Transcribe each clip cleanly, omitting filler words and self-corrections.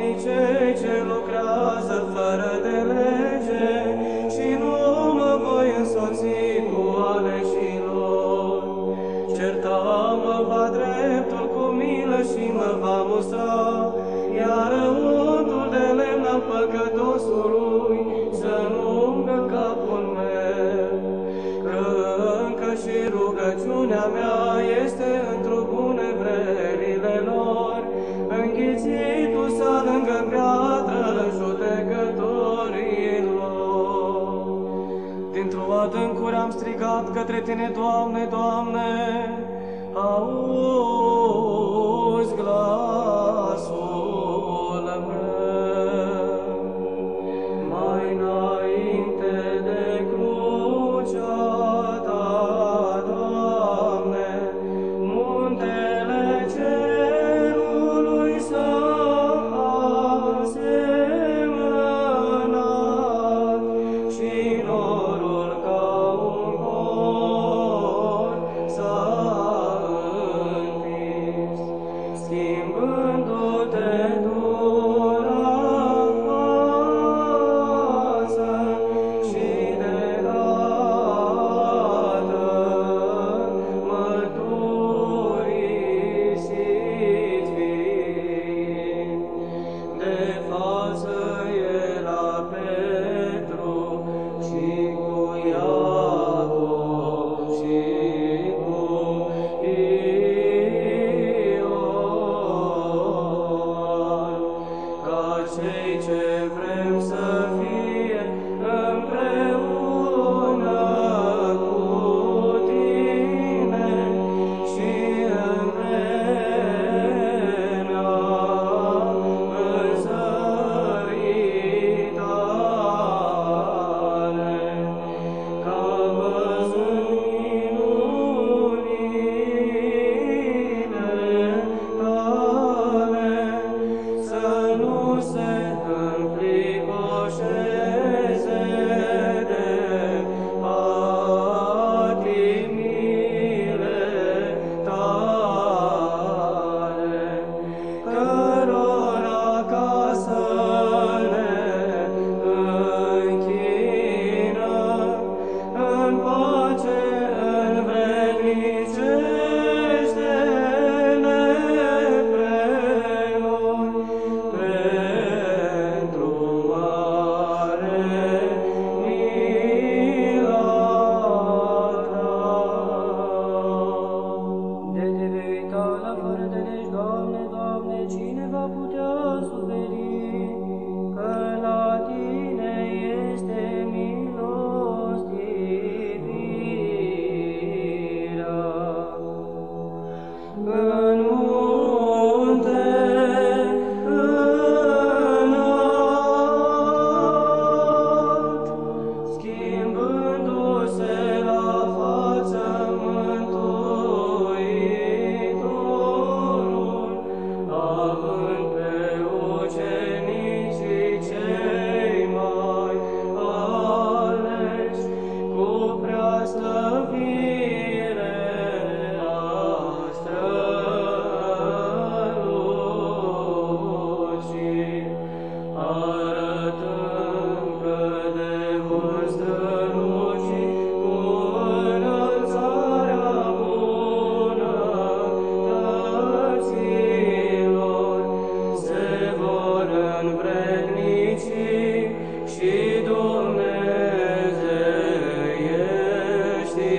cei ce lucrează fără de lege și nu mă voi însoți cu aleșilor. Certa-mă va dreptul cu milă și mă va mustra, iar untul de lemn al păcătosului să nu ungă capul meu. Că încă și rugăciunea mea este într-o bune vrerile lor, înghițitul s-a lângă piatră judecătorilor. Dintr-o adâncuri am strigat către Tine, Doamne, Doamne, auzi glasul meu. Mai înainte de crucea Ta, Doamne, muntele cerului s-a asemănat și norul ca un cor s-a întins, schimbându-te dura față și de dată mărturisiți fiind. De față era Petru și cu Iacov și cu Ioan, ca cei ce vrem să fie împreună cu Tine și în vremea înzării Tale, ca văzând minunile Tale, să nu se înfricoșeze de patimile Tale, cărora ca să ne închinăm, în pace învrednicește-ne pre noi, pentru mare mila Ta. De Te vei uita la fără de legi, Doamne, Doamne, cine va putea suferi? Că la Tine este milostivirea. În munte înalt, schimbându-se la față Mântuitorul, având pe ucenicii cei mai aleși, cu prea slăvire a strălucii, arătând că de vor străluci cu înălțarea bunătăților, se vor învrednici și dumnezeiești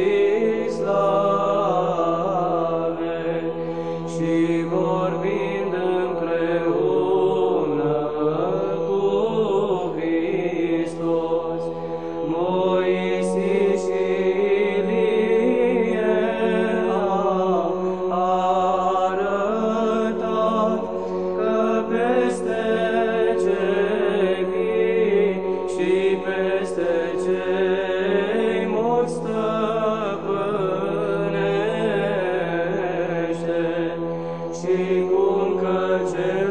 slave, și vorbind împreună cu Hristos, Moise și Ilie au arătat că peste cei vii și peste cei morți stăpânește, și cum că cel